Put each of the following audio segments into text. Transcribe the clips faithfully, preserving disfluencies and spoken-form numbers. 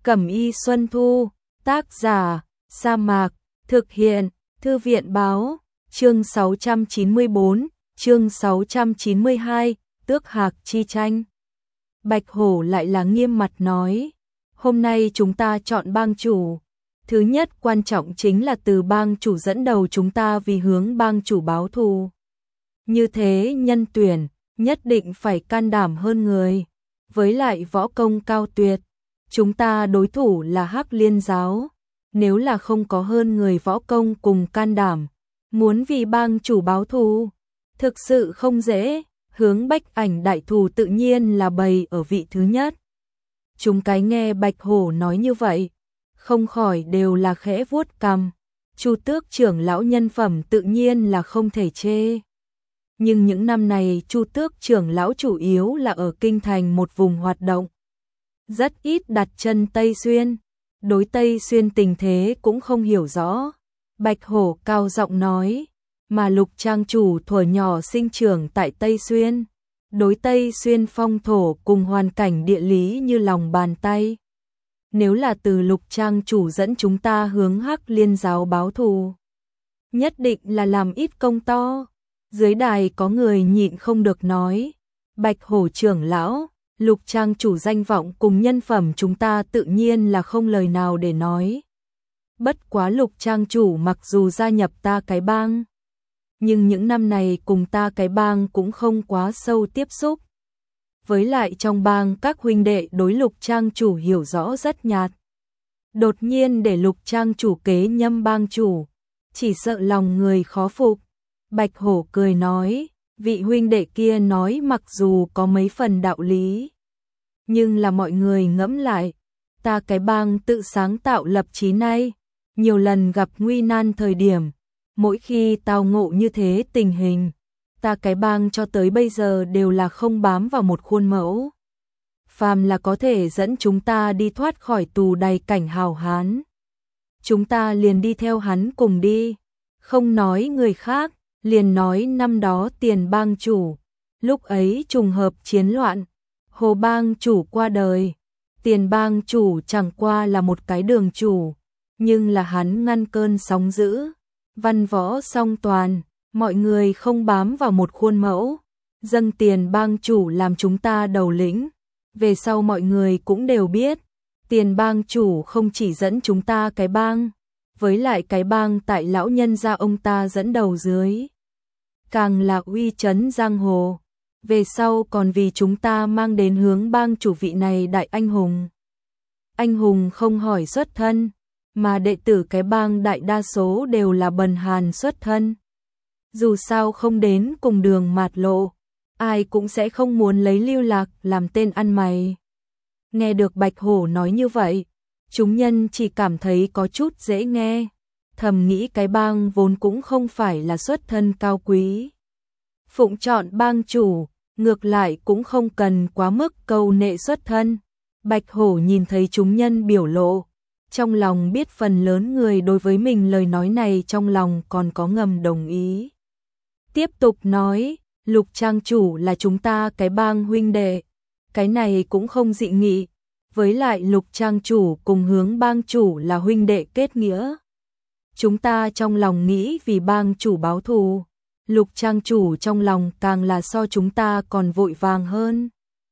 Cẩm y Xuân Thu, tác giả, Sa Mạc, thực hiện, Thư viện báo, chương sáu trăm chín mươi bốn, chương sáu trăm chín mươi hai, tước hạc chi tranh. Bạch Hổ lại là nghiêm mặt nói, hôm nay chúng ta chọn bang chủ. Thứ nhất quan trọng chính là từ bang chủ dẫn đầu chúng ta vì hướng bang chủ báo thù. Như thế nhân tuyển, nhất định phải can đảm hơn người, với lại võ công cao tuyệt. Chúng ta đối thủ là Hắc Liên giáo, nếu là không có hơn người võ công cùng can đảm, muốn vì bang chủ báo thù, thực sự không dễ, hướng Bách Ảnh đại thù tự nhiên là bày ở vị thứ nhất. Chúng cái nghe Bạch Hổ nói như vậy, không khỏi đều là khẽ vuốt cằm. Chu Tước trưởng lão nhân phẩm tự nhiên là không thể chê. Nhưng những năm này Chu Tước trưởng lão chủ yếu là ở kinh thành một vùng hoạt động, rất ít đặt chân Tây Xuyên, đối Tây Xuyên tình thế cũng không hiểu rõ. Bạch Hổ cao giọng nói, mà Lục trang chủ thuở nhỏ sinh trưởng tại Tây Xuyên, đối Tây Xuyên phong thổ cùng hoàn cảnh địa lý như lòng bàn tay. Nếu là từ Lục trang chủ dẫn chúng ta hướng Hắc Liên giáo báo thù, nhất định là làm ít công to. Dưới đài có người nhịn không được nói, Bạch Hổ trưởng lão, Lục trang chủ danh vọng cùng nhân phẩm chúng ta tự nhiên là không lời nào để nói. Bất quá Lục trang chủ mặc dù gia nhập ta cái bang, nhưng những năm này cùng ta cái bang cũng không quá sâu tiếp xúc. Với lại trong bang các huynh đệ đối Lục trang chủ hiểu rõ rất nhạt. Đột nhiên để Lục trang chủ kế nhâm bang chủ, chỉ sợ lòng người khó phục. Bạch Hổ cười nói, vị huynh đệ kia nói mặc dù có mấy phần đạo lý, nhưng là mọi người ngẫm lại, ta cái bang tự sáng tạo lập chí nay, nhiều lần gặp nguy nan thời điểm, mỗi khi tao ngộ như thế tình hình, ta cái bang cho tới bây giờ đều là không bám vào một khuôn mẫu. Phàm là có thể dẫn chúng ta đi thoát khỏi tù đầy cảnh hào hán, chúng ta liền đi theo hắn cùng đi, không nói người khác. Liền nói năm đó Tiền bang chủ, lúc ấy trùng hợp chiến loạn, Hồ bang chủ qua đời, Tiền bang chủ chẳng qua là một cái đường chủ, nhưng là hắn ngăn cơn sóng dữ, văn võ song toàn, mọi người không bám vào một khuôn mẫu, dâng Tiền bang chủ làm chúng ta đầu lĩnh. Về sau mọi người cũng đều biết, Tiền bang chủ không chỉ dẫn chúng ta cái bang, với lại cái bang tại lão nhân gia ông ta dẫn đầu dưới, càng là uy chấn giang hồ. Về sau còn vì chúng ta mang đến hướng bang chủ vị này đại anh hùng. Anh hùng không hỏi xuất thân, mà đệ tử cái bang đại đa số đều là bần hàn xuất thân. Dù sao không đến cùng đường mạt lộ, ai cũng sẽ không muốn lấy lưu lạc làm tên ăn mày. Nghe được Bạch Hổ nói như vậy, chúng nhân chỉ cảm thấy có chút dễ nghe, thầm nghĩ cái bang vốn cũng không phải là xuất thân cao quý. Phụng chọn bang chủ, ngược lại cũng không cần quá mức câu nệ xuất thân. Bạch Hổ nhìn thấy chúng nhân biểu lộ, trong lòng biết phần lớn người đối với mình lời nói này trong lòng còn có ngầm đồng ý. Tiếp tục nói, Lục trang chủ là chúng ta cái bang huynh đệ, cái này cũng không dị nghị. Với lại Lục trang chủ cùng hướng bang chủ là huynh đệ kết nghĩa. Chúng ta trong lòng nghĩ vì bang chủ báo thù, Lục trang chủ trong lòng càng là so chúng ta còn vội vàng hơn.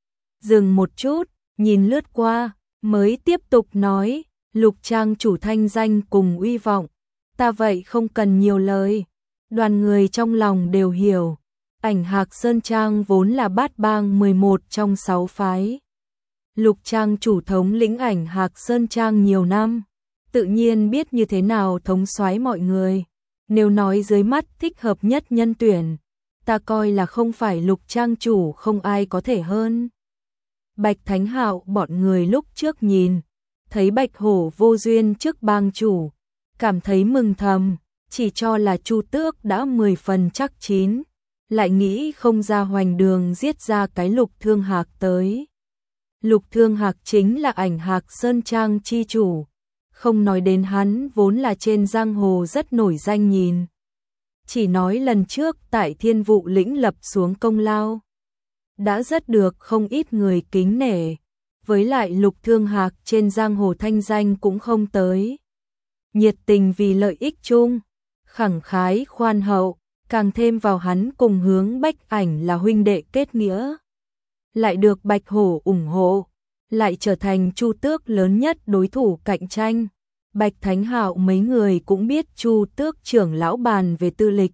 Dừng một chút, nhìn lướt qua, mới tiếp tục nói, Lục trang chủ thanh danh cùng uy vọng, ta vậy không cần nhiều lời, đoàn người trong lòng đều hiểu. Ảnh Hạc Sơn Trang vốn là bát bang mười một trong sáu phái. Lục trang chủ thống lĩnh Ảnh Hạc Sơn Trang nhiều năm, tự nhiên biết như thế nào thống soái mọi người. Nếu nói dưới mắt thích hợp nhất nhân tuyển, ta coi là không phải Lục trang chủ không ai có thể hơn. Bạch Thánh Hạo bọn người lúc trước nhìn, thấy Bạch Hổ vô duyên trước bang chủ, cảm thấy mừng thầm, chỉ cho là Chu Tước đã mười phần chắc chín, lại nghĩ không ra hoành đường giết ra cái Lục Thương Hạc tới. Lục Thương Hạc chính là Ảnh Hạc Sơn Trang chi chủ, không nói đến hắn vốn là trên giang hồ rất nổi danh nhìn. Chỉ nói lần trước tại Thiên Vụ lĩnh lập xuống công lao, đã rất được không ít người kính nể. với lại Lục Thương Hạc trên giang hồ thanh danh cũng không tới. Nhiệt tình vì lợi ích chung, khẳng khái khoan hậu, càng thêm vào hắn cùng Hướng Bách Ảnh là huynh đệ kết nghĩa. Lại được Bạch Hổ ủng hộ, lại trở thành Chu Tước lớn nhất đối thủ cạnh tranh. Bạch Thánh Hạo mấy người cũng biết Chu Tước trưởng lão bàn về tư lịch.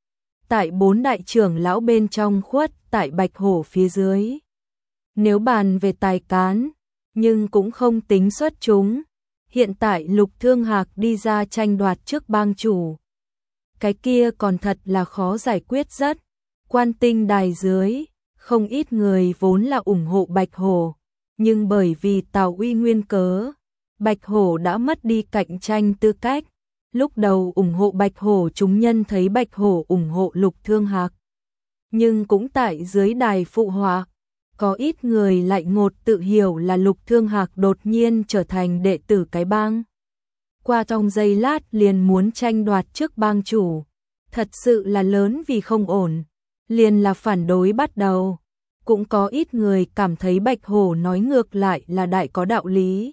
Tại bốn đại trưởng lão bên trong khuất tại Bạch Hổ phía dưới. Nếu bàn về tài cán, nhưng cũng không tính xuất chúng. Hiện tại Lục Thương Hạc đi ra tranh đoạt trước bang chủ. Cái kia còn thật là khó giải quyết rất. Quan tinh đài dưới, không ít người vốn là ủng hộ Bạch Hổ. Nhưng bởi vì Tào Uy nguyên cớ, Bạch Hổ đã mất đi cạnh tranh tư cách. Lúc đầu ủng hộ Bạch Hổ chúng nhân thấy Bạch Hổ ủng hộ Lục Thương Hạc. Nhưng cũng tại dưới đài phụ họa, có ít người lại ngột tự hiểu là Lục Thương Hạc đột nhiên trở thành đệ tử cái bang. Qua trong giây lát liền muốn tranh đoạt trước bang chủ. Thật sự là lớn vì không ổn. Liền là phản đối bắt đầu. Cũng có ít người cảm thấy Bạch Hổ nói ngược lại là đại có đạo lý.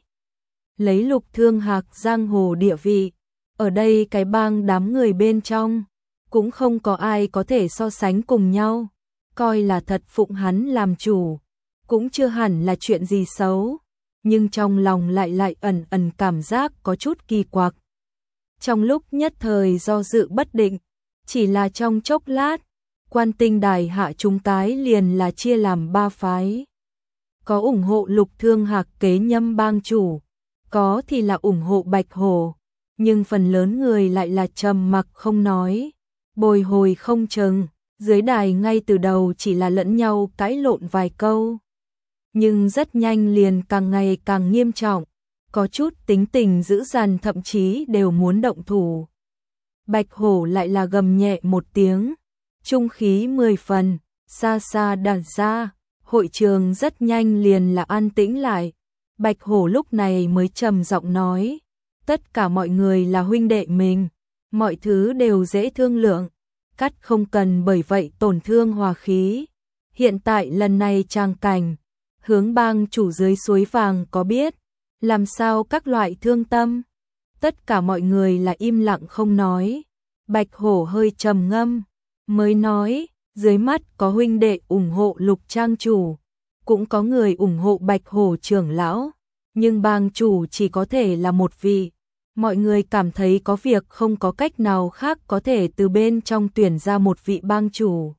Lấy Lục Thương Hạc giang hồ địa vị, ở đây cái bang đám người bên trong, cũng không có ai có thể so sánh cùng nhau, coi là thật phụng hắn làm chủ, cũng chưa hẳn là chuyện gì xấu, nhưng trong lòng lại lại ẩn ẩn cảm giác có chút kỳ quặc. Trong lúc nhất thời do dự bất định, chỉ là trong chốc lát, Quan tinh đài hạ chúng cái liền là chia làm ba phái. Có ủng hộ Lục Thương Hạc kế nhâm bang chủ, có thì là ủng hộ Bạch Hổ, nhưng phần lớn người lại là trầm mặc không nói, bồi hồi không chừng, dưới đài ngay từ đầu chỉ là lẫn nhau cãi lộn vài câu. Nhưng rất nhanh liền càng ngày càng nghiêm trọng, có chút tính tình dữ dằn thậm chí đều muốn động thủ. Bạch Hổ lại là gầm nhẹ một tiếng, trung khí mười phần, xa xa đàn ra, hội trường rất nhanh liền là an tĩnh lại. Bạch Hổ lúc này mới trầm giọng nói, tất cả mọi người là huynh đệ mình, mọi thứ đều dễ thương lượng, cắt không cần bởi vậy tổn thương hòa khí. Hiện tại lần này trang cảnh, Hướng bang chủ dưới suối vàng có biết, làm sao các loại thương tâm. Tất cả mọi người là im lặng không nói. Bạch Hổ hơi trầm ngâm, mới nói, dưới mắt có huynh đệ ủng hộ Lục trang chủ, cũng có người ủng hộ Bạch Hổ trưởng lão, nhưng bang chủ chỉ có thể là một vị. Mọi người cảm thấy có việc không có cách nào khác có thể từ bên trong tuyển ra một vị bang chủ.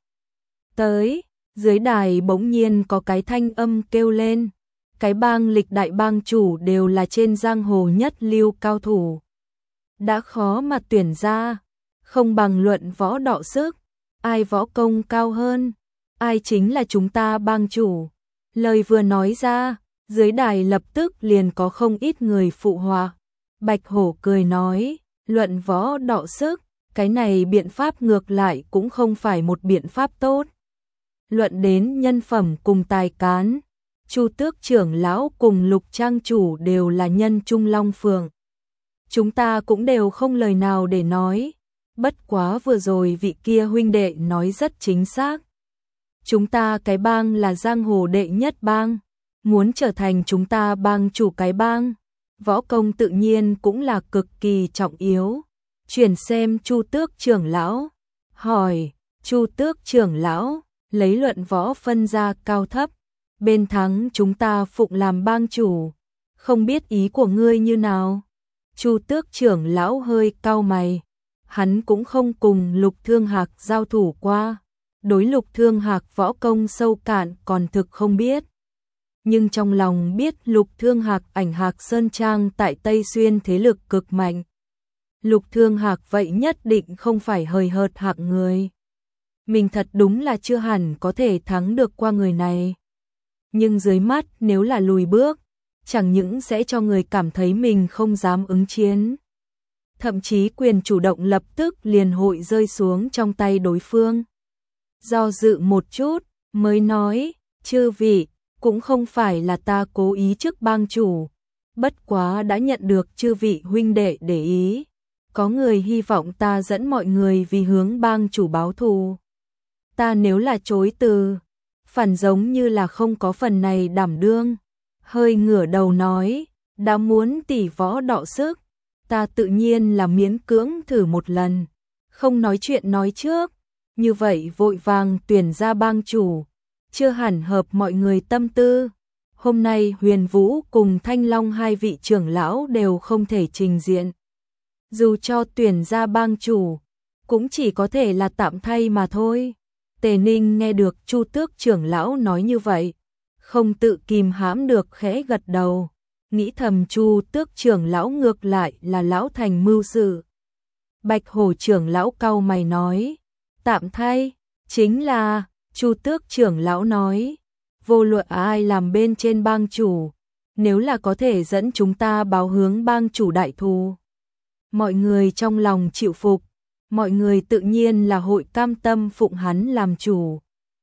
Tới, dưới đài bỗng nhiên có cái thanh âm kêu lên, cái bang lịch đại bang chủ đều là trên giang hồ nhất lưu cao thủ. Đã khó mà tuyển ra, không bằng luận võ đọ sức, ai võ công cao hơn, ai chính là chúng ta bang chủ. Lời vừa nói ra, dưới đài lập tức liền có không ít người phụ họa. Bạch Hổ cười nói, luận võ đọ sức, cái này biện pháp ngược lại cũng không phải một biện pháp tốt. Luận đến nhân phẩm cùng tài cán, Chu Tước trưởng lão cùng Lục trang chủ đều là nhân trung long phượng. Chúng ta cũng đều không lời nào để nói, bất quá vừa rồi vị kia huynh đệ nói rất chính xác. Chúng ta cái bang là giang hồ đệ nhất bang, muốn trở thành chúng ta bang chủ cái bang, võ công tự nhiên cũng là cực kỳ trọng yếu. Chuyển xem Chu Tước trưởng lão, hỏi, Chu Tước trưởng lão, lấy luận võ phân ra cao thấp, bên thắng chúng ta phụng làm bang chủ, không biết ý của ngươi như nào? Chu Tước trưởng lão hơi cau mày, hắn cũng không cùng Lục Thương Hạc giao thủ qua, đối Lục Thương Hạc võ công sâu cạn còn thực không biết. Nhưng trong lòng biết Lục Thương Hạc ảnh Hạc Sơn Trang tại Tây Xuyên thế lực cực mạnh. Lục Thương Hạc vậy nhất định không phải hời hợt hạng người. Mình thật đúng là chưa hẳn có thể thắng được qua người này. Nhưng dưới mắt nếu là lùi bước, chẳng những sẽ cho người cảm thấy mình không dám ứng chiến. Thậm chí quyền chủ động lập tức liền hội rơi xuống trong tay đối phương. Do dự một chút, mới nói, chư vị, cũng không phải là ta cố ý trước bang chủ, bất quá đã nhận được chư vị huynh đệ để ý. Có người hy vọng ta dẫn mọi người vì hướng bang chủ báo thù. Ta nếu là chối từ, phản giống như là không có phần này đảm đương. hơi ngửa đầu nói, đã muốn tỷ võ đọ sức, ta tự nhiên là miễn cưỡng thử một lần, không nói chuyện nói trước, như vậy vội vàng tuyển ra bang chủ, chưa hẳn hợp mọi người tâm tư. Hôm nay Huyền Vũ cùng Thanh Long hai vị trưởng lão đều không thể trình diện. Dù cho tuyển ra bang chủ, cũng chỉ có thể là tạm thay mà thôi. Tề Ninh nghe được Chu Tước trưởng lão nói như vậy, không tự kìm hãm được khẽ gật đầu, nghĩ thầm Chu Tước trưởng lão ngược lại là lão thành mưu sự. Bạch Hổ trưởng lão cau mày nói, tạm thay, chính là, Chu Tước trưởng lão nói, vô luận ai làm bên trên bang chủ, nếu là có thể dẫn chúng ta báo hướng bang chủ đại thù. Mọi người trong lòng chịu phục, mọi người tự nhiên là hội cam tâm phụng hắn làm chủ.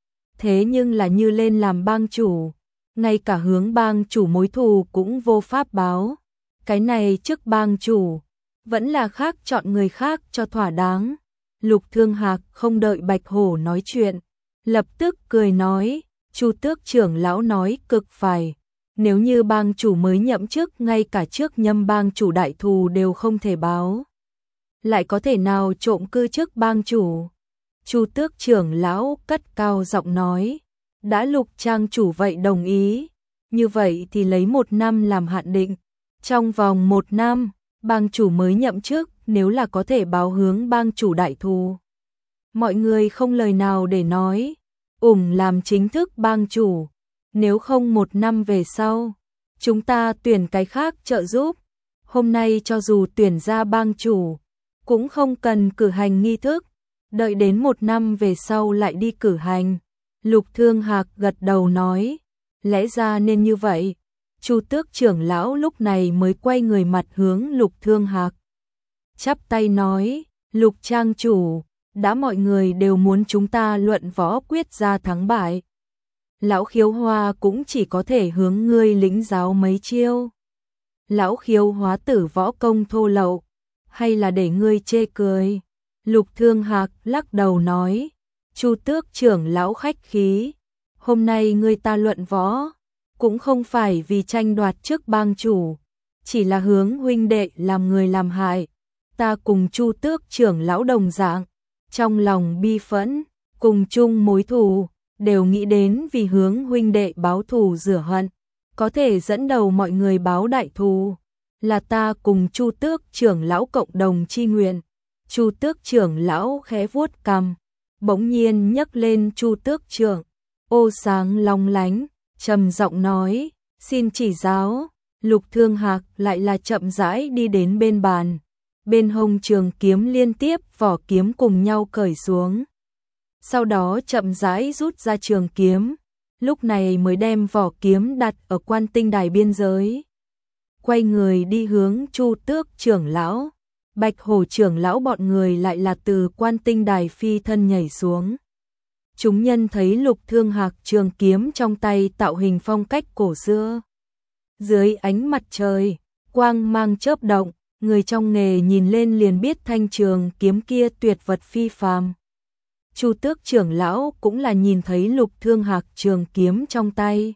Thế nhưng là như lên làm bang chủ, ngay cả hướng bang chủ mối thù cũng vô pháp báo. Cái này trước bang chủ, vẫn là khác chọn người khác cho thỏa đáng. Lục Thương Hạc không đợi Bạch Hổ nói chuyện, lập tức cười nói, Chu Tước trưởng lão nói cực phải, nếu như bang chủ mới nhậm chức ngay cả trước nhâm bang chủ đại thù đều không thể báo, lại có thể nào trộm cư chức bang chủ. Chu Tước trưởng lão cất cao giọng nói, đã Lục trang chủ vậy đồng ý, như vậy thì lấy một năm làm hạn định, trong vòng một năm, bang chủ mới nhậm chức nếu là có thể báo hướng bang chủ đại thù. Mọi người không lời nào để nói, ủng làm chính thức bang chủ, nếu không một năm về sau, chúng ta tuyển cái khác trợ giúp. Hôm nay cho dù tuyển ra bang chủ, cũng không cần cử hành nghi thức, đợi đến một năm về sau lại đi cử hành. Lục Thương Hạc gật đầu nói, lẽ ra nên như vậy. Chu Tước trưởng lão lúc này mới quay người mặt hướng Lục Thương Hạc, chắp tay nói, Lục trang chủ, đã mọi người đều muốn chúng ta luận võ quyết ra thắng bại, lão Khiếu Hoa cũng chỉ có thể hướng ngươi lĩnh giáo mấy chiêu. Lão Khiếu Hóa tử võ công thô lậu, hay là để ngươi chê cười? Lục Thương Hạc lắc đầu nói, Chu Tước trưởng lão khách khí, hôm nay ngươi ta luận võ, cũng không phải vì tranh đoạt chức bang chủ, chỉ là hướng huynh đệ làm người làm hại. Ta cùng Chu Tước trưởng lão đồng dạng, trong lòng bi phẫn, cùng chung mối thù, đều nghĩ đến vì hướng huynh đệ báo thù rửa hận, có thể dẫn đầu mọi người báo đại thù, là ta cùng Chu Tước trưởng lão cộng đồng chi nguyện. Chu Tước trưởng lão khẽ vuốt cằm, bỗng nhiên nhấc lên Chu Tước trưởng, ô sáng long lánh, trầm giọng nói, xin chỉ giáo. Lục Thương Hạc lại là chậm rãi đi đến bên bàn, bên hông trường kiếm liên tiếp vỏ kiếm cùng nhau cởi xuống, sau đó chậm rãi rút ra trường kiếm, lúc này mới đem vỏ kiếm đặt ở quan tinh đài biên giới, quay người đi hướng Chu Tước trưởng lão. Bạch Hổ trưởng lão bọn người lại là từ quan tinh đài phi thân nhảy xuống. Chúng nhân thấy Lục Thương Hạc trường kiếm trong tay tạo hình phong cách cổ xưa, dưới ánh mặt trời, quang mang chớp động, người trong nghề nhìn lên liền biết thanh trường kiếm kia tuyệt vật phi phàm. Chu Tước trưởng lão cũng là nhìn thấy Lục Thương Hạc trường kiếm trong tay,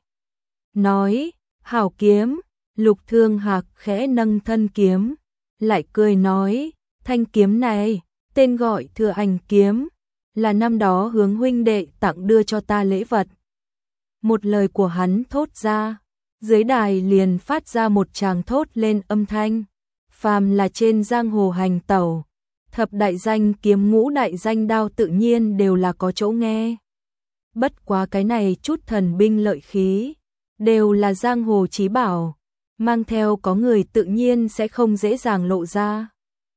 nói, hảo kiếm. Lục Thương Hạc khẽ nâng thân kiếm, lại cười nói, thanh kiếm này, tên gọi Thừa Ảnh kiếm, là năm đó hướng huynh đệ tặng đưa cho ta lễ vật. Một lời của hắn thốt ra, dưới đài liền phát ra một tràng thốt lên âm thanh. Phàm là trên giang hồ hành tẩu, thập đại danh kiếm ngũ đại danh đao tự nhiên đều là có chỗ nghe. Bất quá cái này chút thần binh lợi khí, đều là giang hồ chí bảo, mang theo có người tự nhiên sẽ không dễ dàng lộ ra.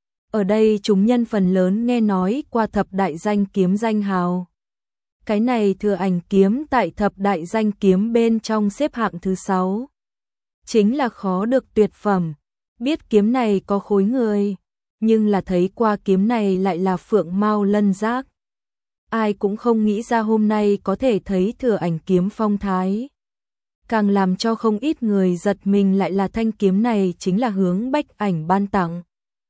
Ở đây chúng nhân phần lớn nghe nói qua thập đại danh kiếm danh hào. Cái này Thừa Ảnh kiếm tại thập đại danh kiếm bên trong xếp hạng thứ sáu. Chính là khó được tuyệt phẩm, biết kiếm này có khối người, nhưng là thấy qua kiếm này lại là phượng mao lân giác. Ai cũng không nghĩ ra hôm nay có thể thấy Thừa Ảnh kiếm phong thái. Càng làm cho không ít người giật mình lại là thanh kiếm này chính là Hướng Bách Ảnh ban tặng.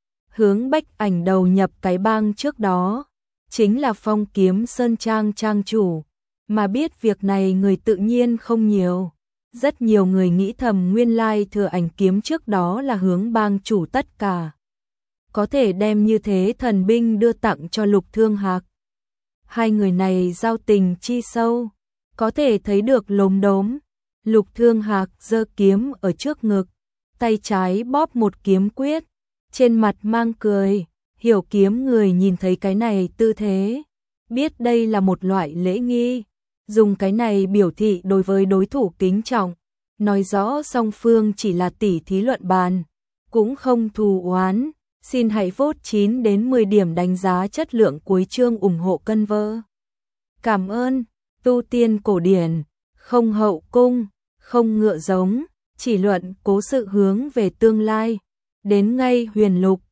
Hướng Bách Ảnh đầu nhập cái bang trước đó, chính là Phong Kiếm Sơn Trang trang chủ, mà biết việc này người tự nhiên không nhiều. Rất nhiều người nghĩ thầm nguyên lai Thừa Ảnh kiếm trước đó là hướng bang chủ tất cả. Có thể đem như thế thần binh đưa tặng cho Lục Thương Hạc. Hai người này giao tình chi sâu, có thể thấy được lốm đốm. Lục Thương Hạc giơ kiếm ở trước ngực, tay trái bóp một kiếm quyết, trên mặt mang cười, hiểu kiếm người nhìn thấy cái này tư thế, biết đây là một loại lễ nghi, dùng cái này biểu thị đối với đối thủ kính trọng, nói rõ song phương chỉ là tỉ thí luận bàn, cũng không thù oán. Xin hãy vote chín đến mười điểm đánh giá chất lượng cuối chương ủng hộ cân vơ. Cảm ơn, tu tiên cổ điển, không hậu cung, không ngựa giống, chỉ luận cố sự hướng về tương lai, đến ngay huyền lục,